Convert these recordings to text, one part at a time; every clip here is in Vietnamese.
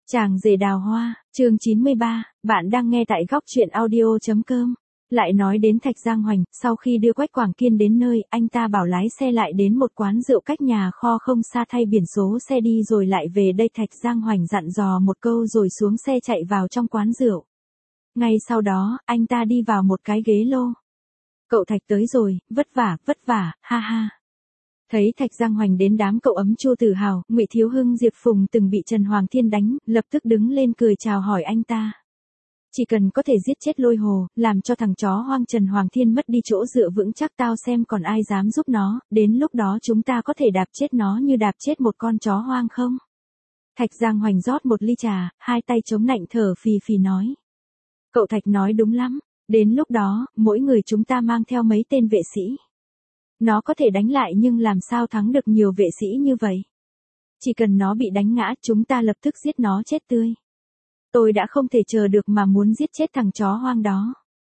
Chàng rể đào hoa, chương 93, bạn đang nghe tại góc truyện audio.com. Lại nói đến Thạch Giang Hoành, sau khi đưa Quách Quảng Kiên đến nơi, anh ta bảo lái xe lại đến một quán rượu cách nhà kho không xa thay biển số xe đi rồi lại về đây. Thạch Giang Hoành dặn dò một câu rồi xuống xe chạy vào trong quán rượu. Ngay sau đó, anh ta đi vào một cái ghế lô. Cậu Thạch tới rồi, vất vả, ha ha. Thấy Thạch Giang Hoành đến, đám cậu ấm Chu Tử Hào, Ngụy Thiếu Hưng, Diệp Phùng từng bị Trần Hoàng Thiên đánh, lập tức đứng lên cười chào hỏi anh ta. Chỉ cần có thể giết chết Lôi Hồ, làm cho thằng chó hoang Trần Hoàng Thiên mất đi chỗ dựa vững chắc, tao xem còn ai dám giúp nó, đến lúc đó chúng ta có thể đạp chết nó như đạp chết một con chó hoang không? Thạch Giang Hoành rót một ly trà, hai tay chống nạnh thở phì phì nói. Cậu Thạch nói đúng lắm, đến lúc đó, mỗi người chúng ta mang theo mấy tên vệ sĩ. Nó có thể đánh lại nhưng làm sao thắng được nhiều vệ sĩ như vậy? Chỉ cần nó bị đánh ngã, chúng ta lập tức giết nó chết tươi. Tôi đã không thể chờ được mà muốn giết chết thằng chó hoang đó.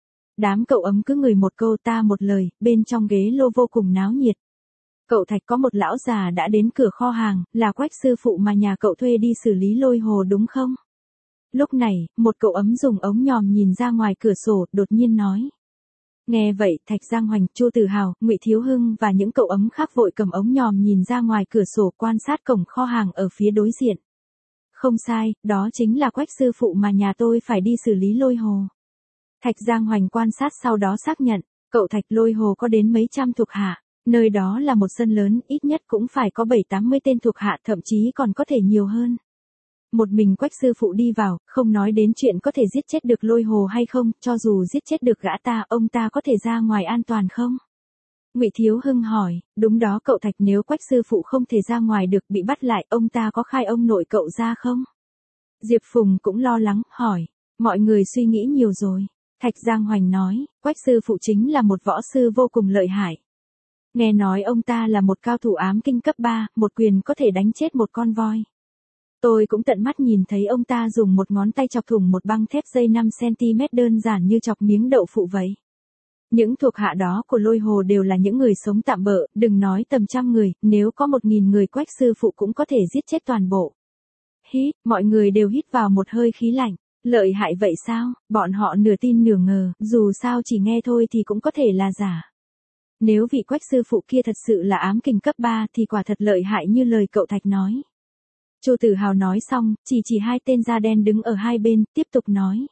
Đám cậu ấm cứ người một câu ta một lời, bên trong ghế lô vô cùng náo nhiệt. Cậu Thạch có một lão già đã đến cửa kho hàng, là Quách sư phụ mà nhà cậu thuê đi xử lý Lôi Hồ đúng không? Lúc này, một cậu ấm dùng ống nhòm nhìn ra ngoài cửa sổ, đột nhiên nói. Nghe vậy, Thạch Giang Hoành, Chu Tử Hào, Ngụy Thiếu Hưng và những cậu ấm khác vội cầm ống nhòm nhìn ra ngoài cửa sổ quan sát cổng kho hàng ở phía đối diện. Không sai, đó chính là Quách sư phụ mà nhà tôi phải đi xử lý Lôi Hồ. Thạch Giang Hoành quan sát sau đó xác nhận, cậu Thạch, Lôi Hồ có đến mấy trăm thuộc hạ, nơi đó là một sân lớn, ít nhất cũng phải có 70-80 tên thuộc hạ, thậm chí còn có thể nhiều hơn. Một mình Quách sư phụ đi vào, không nói đến chuyện có thể giết chết được Lôi Hồ hay không, cho dù giết chết được gã ta, ông ta có thể ra ngoài an toàn không? Ngụy Thiếu Hưng hỏi, đúng đó cậu Thạch, nếu Quách sư phụ không thể ra ngoài được, bị bắt lại, ông ta có khai ông nội cậu ra không? Diệp Phùng cũng lo lắng, hỏi, mọi người suy nghĩ nhiều rồi. Thạch Giang Hoành nói, Quách sư phụ chính là một võ sư vô cùng lợi hại. Nghe nói ông ta là một cao thủ ám kinh cấp 3, một quyền có thể đánh chết một con voi. Tôi cũng tận mắt nhìn thấy ông ta dùng một ngón tay chọc thủng một băng thép dây 5cm đơn giản như chọc miếng đậu phụ vậy. Những thuộc hạ đó của Lôi Hồ đều là những người sống tạm bợ, đừng nói tầm trăm người, nếu có 1000 người Quách sư phụ cũng có thể giết chết toàn bộ. Hít, mọi người đều hít vào một hơi khí lạnh, lợi hại vậy sao, bọn họ nửa tin nửa ngờ, dù sao chỉ nghe thôi thì cũng có thể là giả. Nếu vị Quách sư phụ kia thật sự là ám kình cấp 3 thì quả thật lợi hại như lời cậu Thạch nói. Chu Tử Hào nói xong, chỉ hai tên da đen đứng ở hai bên, tiếp tục nói.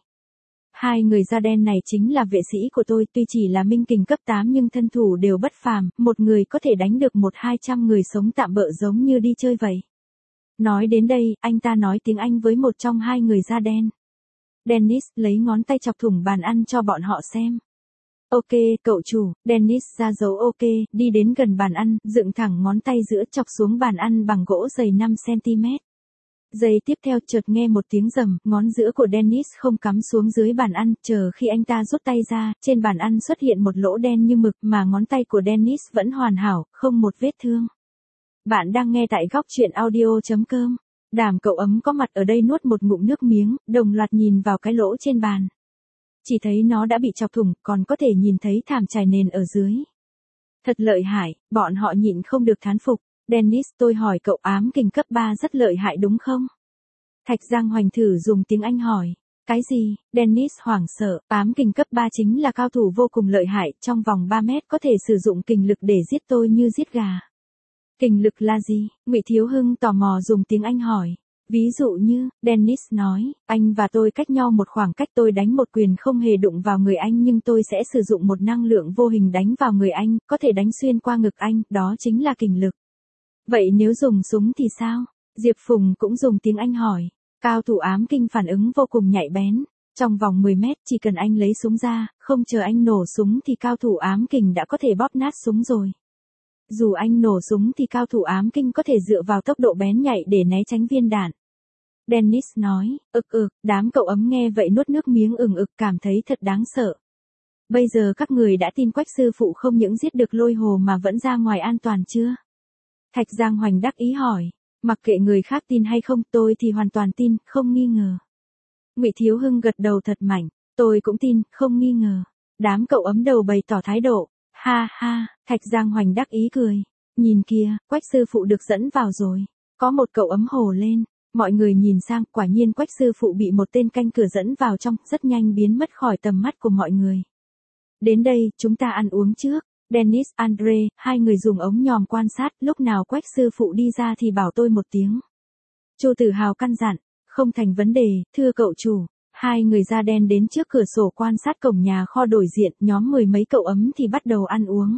Hai người da đen này chính là vệ sĩ của tôi, tuy chỉ là minh kình cấp 8 nhưng thân thủ đều bất phàm, một người có thể đánh được 100-200 người sống tạm bợ giống như đi chơi vậy. Nói đến đây, anh ta nói tiếng Anh với một trong hai người da đen. Dennis lấy ngón tay chọc thủng bàn ăn cho bọn họ xem. Ok, cậu chủ, Dennis ra dấu ok, đi đến gần bàn ăn, dựng thẳng ngón tay giữa chọc xuống bàn ăn bằng gỗ dày 5cm. Giây tiếp theo chợt nghe một tiếng rầm, ngón giữa của Dennis không cắm xuống dưới bàn ăn, chờ khi anh ta rút tay ra, trên bàn ăn xuất hiện một lỗ đen như mực mà ngón tay của Dennis vẫn hoàn hảo, không một vết thương. Bạn đang nghe tại góc truyện audio.com. Đám cậu ấm có mặt ở đây nuốt một ngụm nước miếng, đồng loạt nhìn vào cái lỗ trên bàn. Chỉ thấy nó đã bị chọc thủng, còn có thể nhìn thấy thảm trải nền ở dưới. Thật lợi hại, bọn họ nhịn không được thán phục. Dennis, tôi hỏi cậu, ám kình cấp 3 rất lợi hại đúng không? Thạch Giang Hoành thử dùng tiếng Anh hỏi. Cái gì? Dennis hoảng sợ, ám kình cấp 3 chính là cao thủ vô cùng lợi hại, trong vòng 3 mét có thể sử dụng kình lực để giết tôi như giết gà. Kình lực là gì? Ngụy Thiếu Hưng tò mò dùng tiếng Anh hỏi. Ví dụ như, Dennis nói, anh và tôi cách nhau một khoảng cách, tôi đánh một quyền không hề đụng vào người anh nhưng tôi sẽ sử dụng một năng lượng vô hình đánh vào người anh, có thể đánh xuyên qua ngực anh, đó chính là kình lực. Vậy nếu dùng súng thì sao? Diệp Phùng cũng dùng tiếng Anh hỏi. Cao thủ ám kinh phản ứng vô cùng nhạy bén. Trong vòng 10 mét chỉ cần anh lấy súng ra, không chờ anh nổ súng thì cao thủ ám kình đã có thể bóp nát súng rồi. Dù anh nổ súng thì cao thủ ám kinh có thể dựa vào tốc độ bén nhạy để né tránh viên đạn. Dennis nói, đám cậu ấm nghe vậy nuốt nước miếng cảm thấy thật đáng sợ. Bây giờ các người đã tin Quách sư phụ không những giết được Lôi Hồ mà vẫn ra ngoài an toàn chưa? Thạch Giang Hoành đắc ý hỏi, mặc kệ người khác tin hay không, tôi thì hoàn toàn tin, không nghi ngờ. Ngụy Thiếu Hưng gật đầu thật mạnh, tôi cũng tin, không nghi ngờ. Đám cậu ấm đầu bày tỏ thái độ, ha ha, Thạch Giang Hoành đắc ý cười, nhìn kìa, Quách sư phụ được dẫn vào rồi. Có một cậu ấm hồ lên, Mọi người nhìn sang, quả nhiên Quách sư phụ bị một tên canh cửa dẫn vào trong, rất nhanh biến mất khỏi tầm mắt của mọi người. Đến đây, chúng ta ăn uống trước. Dennis, Andre, hai người dùng ống nhòm quan sát, lúc nào Quách sư phụ đi ra thì bảo tôi một tiếng. Chu Tử Hào căn dặn, không thành vấn đề, thưa cậu chủ. Hai người da đen đến trước cửa sổ quan sát cổng nhà kho đổi diện, nhóm 10 mấy cậu ấm thì bắt đầu ăn uống.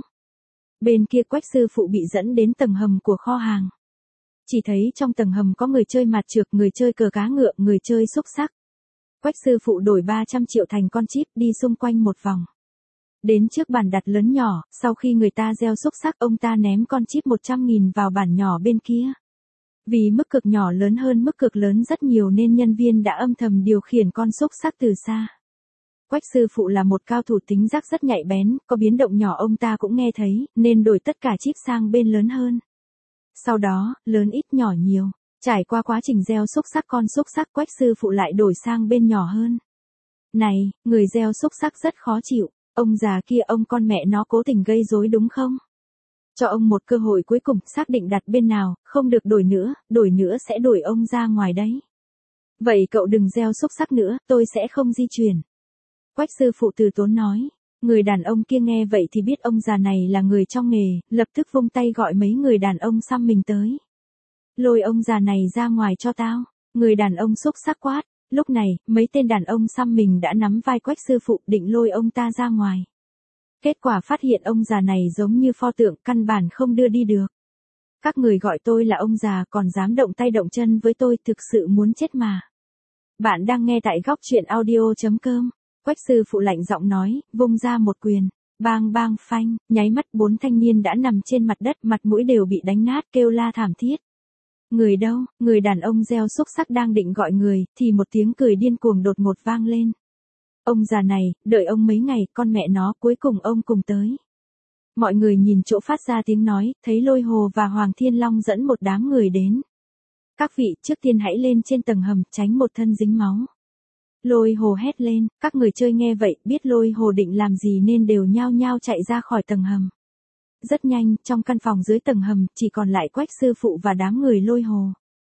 Bên kia Quách sư phụ bị dẫn đến tầng hầm của kho hàng. Chỉ thấy trong tầng hầm có người chơi mạt trược, người chơi cờ cá ngựa, người chơi xúc xắc. Quách sư phụ đổi 300 triệu thành con chip đi xung quanh một vòng. Đến trước bàn đặt lớn nhỏ, sau khi người ta gieo xúc xắc ông ta ném con chip 100.000 vào bàn nhỏ bên kia. Vì mức cược nhỏ lớn hơn mức cược lớn rất nhiều nên nhân viên đã âm thầm điều khiển con xúc xắc từ xa. Quách sư phụ là một cao thủ tính giác rất nhạy bén, có biến động nhỏ ông ta cũng nghe thấy, nên đổi tất cả chip sang bên lớn hơn. Sau đó, lớn ít nhỏ nhiều, trải qua quá trình gieo xúc xắc con xúc xắc Quách sư phụ lại đổi sang bên nhỏ hơn. Này, người gieo xúc xắc rất khó chịu, ông già kia ông con mẹ nó cố tình gây rối đúng không? Cho ông một cơ hội cuối cùng xác định đặt bên nào, không được đổi nữa sẽ đuổi ông ra ngoài đấy. Vậy cậu đừng gieo xúc xắc nữa, tôi sẽ không di chuyển. Quách sư phụ từ tốn nói. Người đàn ông kia nghe vậy thì biết ông già này là người trong nghề, lập tức vung tay gọi mấy người đàn ông xăm mình tới. Lôi ông già này ra ngoài cho tao. Người đàn ông xúc xắc quát. Lúc này, mấy tên đàn ông xăm mình đã nắm vai Quách sư phụ định lôi ông ta ra ngoài. Kết quả phát hiện ông già này giống như pho tượng, căn bản không đưa đi được. Các người gọi tôi là ông già còn dám động tay động chân với tôi, thực sự muốn chết mà. Bạn đang nghe tại góc truyện audio.com. Quách sư phụ lạnh giọng nói, vung ra một quyền. Bang bang phanh, nháy mắt 4 thanh niên đã nằm trên mặt đất, mặt mũi đều bị đánh nát, kêu la thảm thiết. Người đâu? Người đàn ông gieo xúc xắc đang định gọi người, thì một tiếng cười điên cuồng đột ngột vang lên. Ông già này, đợi ông mấy ngày, con mẹ nó, cuối cùng ông cùng tới. Mọi người nhìn chỗ phát ra tiếng nói, thấy Lôi Hồ và Hoàng Thiên Long dẫn một đám người đến. Các vị, trước tiên hãy lên trên tầng hầm, tránh một thân dính máu. Lôi Hồ hét lên, các người chơi nghe vậy, biết Lôi Hồ định làm gì nên đều nhao nhao chạy ra khỏi tầng hầm. Rất nhanh, trong căn phòng dưới tầng hầm, chỉ còn lại Quách sư phụ và đám người Lôi Hồ.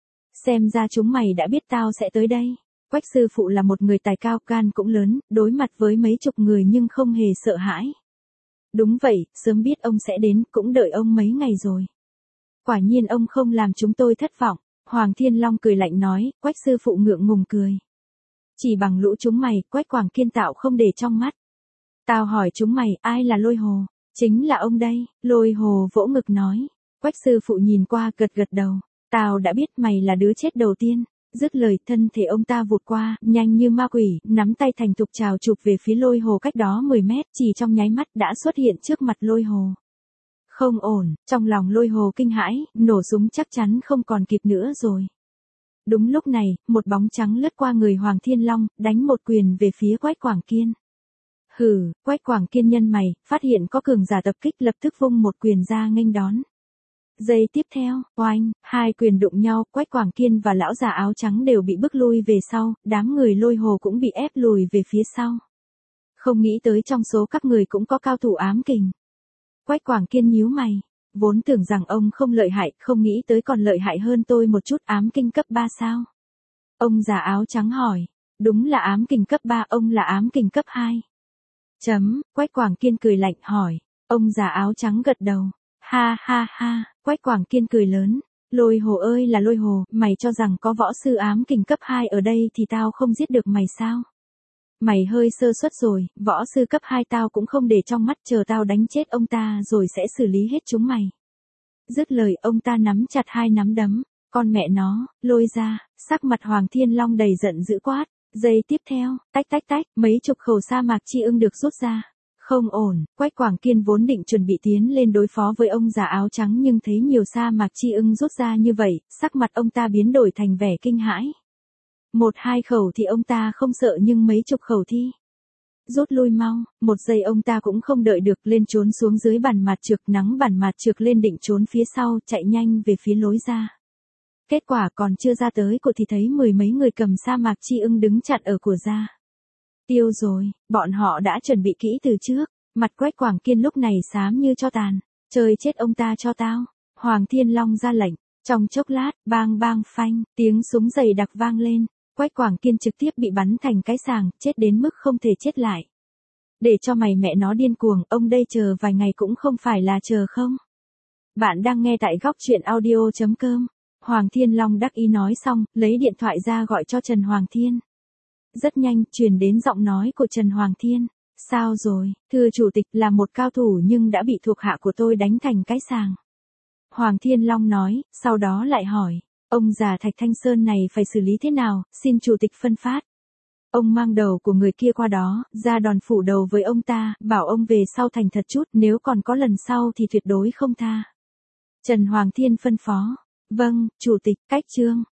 Xem ra chúng mày đã biết tao sẽ tới đây. Quách sư phụ là một người tài cao, gan cũng lớn, đối mặt với mấy chục người nhưng không hề sợ hãi. Đúng vậy, sớm biết ông sẽ đến, cũng đợi ông mấy ngày rồi. Quả nhiên ông không làm chúng tôi thất vọng. Hoàng Thiên Long cười lạnh nói, Quách sư phụ ngượng ngùng cười. Chỉ bằng lũ chúng mày, Quách Quảng Kiên tạo không để trong mắt. Tao hỏi chúng mày, ai là Lôi Hồ? Chính là ông đây. Lôi Hồ vỗ ngực nói. Quách sư phụ nhìn qua, gật gật đầu. Tao đã biết mày là đứa chết đầu tiên. Dứt lời, thân thể ông ta vụt qua, nhanh như ma quỷ, nắm tay thành thục trào chụp về phía Lôi Hồ cách đó 10 mét, chỉ trong nháy mắt đã xuất hiện trước mặt Lôi Hồ. Không ổn, trong lòng Lôi Hồ kinh hãi, nổ súng chắc chắn không còn kịp nữa rồi. Đúng lúc này, một bóng trắng lướt qua người Hoàng Thiên Long, đánh một quyền về phía Quách Quảng Kiên. Hừ, Quách Quảng Kiên nhân mày, phát hiện có cường giả tập kích lập tức vung một quyền ra nghênh đón. Giây tiếp theo, oanh, hai quyền đụng nhau, Quách Quảng Kiên và lão già áo trắng đều bị bức lui về sau, đám người Lôi Hồ cũng bị ép lùi về phía sau. Không nghĩ tới trong số các người cũng có cao thủ ám kình. Quách Quảng Kiên nhíu mày, vốn tưởng rằng ông không lợi hại, không nghĩ tới còn lợi hại hơn tôi một chút. Ám kình cấp 3 sao? Ông già áo trắng hỏi. Đúng là ám kình cấp 3, ông là ám kình cấp 2. Quách Quảng Kiên cười lạnh hỏi. Ông già áo trắng gật đầu. Ha ha ha, Quách Quảng Kiên cười lớn. Lôi Hồ ơi là Lôi Hồ, mày cho rằng có võ sư ám kình cấp 2 ở đây thì tao không giết được mày sao? Mày hơi sơ suất rồi, võ sư cấp 2 tao cũng không để trong mắt, chờ tao đánh chết ông ta rồi sẽ xử lý hết chúng mày. Dứt lời ông ta nắm chặt hai nắm đấm, con mẹ nó, lôi ra, sắc mặt Hoàng Thiên Long đầy giận dữ quát. Giây tiếp theo, tách tách tách, mấy chục khẩu sa mạc chi ưng được rút ra. Không ổn, Quách Quảng Kiên vốn định chuẩn bị tiến lên đối phó với ông già áo trắng nhưng thấy nhiều sa mạc chi ưng rút ra như vậy, sắc mặt ông ta biến đổi thành vẻ kinh hãi. 1-2 khẩu thì ông ta không sợ nhưng mấy chục khẩu thì... Rút lui mau, một giây ông ta cũng không đợi được, lên trốn xuống dưới bàn mạt trược, nắng bàn mạt trược lên định trốn phía sau, chạy nhanh về phía lối ra. Kết quả còn chưa ra tới cổ thì thấy 10 mấy người cầm sa mạc chi ưng đứng chặn ở của ra. Tiêu rồi, bọn họ đã chuẩn bị kỹ từ trước, mặt Quách Quảng Kiên lúc này xám như tro tàn. Chơi chết ông ta cho tao. Hoàng Thiên Long ra lệnh, Trong chốc lát, bang bang phanh, tiếng súng dày đặc vang lên, Quách Quảng Kiên trực tiếp bị bắn thành cái sàng, chết đến mức không thể chết lại. Để cho mày mẹ nó điên cuồng, ông đây chờ vài ngày cũng không phải là chờ không. Bạn đang nghe tại góc truyện audio.com. Hoàng Thiên Long đắc ý nói xong, lấy điện thoại ra gọi cho Trần Hoàng Thiên. Rất nhanh, truyền đến giọng nói của Trần Hoàng Thiên. Sao rồi, thưa chủ tịch, là một cao thủ nhưng đã bị thuộc hạ của tôi đánh thành cái sàng. Hoàng Thiên Long nói, sau đó lại hỏi, ông già Thạch Thanh Sơn này phải xử lý thế nào, xin chủ tịch phân phát. Ông mang đầu của người kia qua đó, ra đòn phủ đầu với ông ta, bảo ông về sau thành thật chút, nếu còn có lần sau thì tuyệt đối không tha. Trần Hoàng Thiên phân phó, vâng, chủ tịch, cách chương.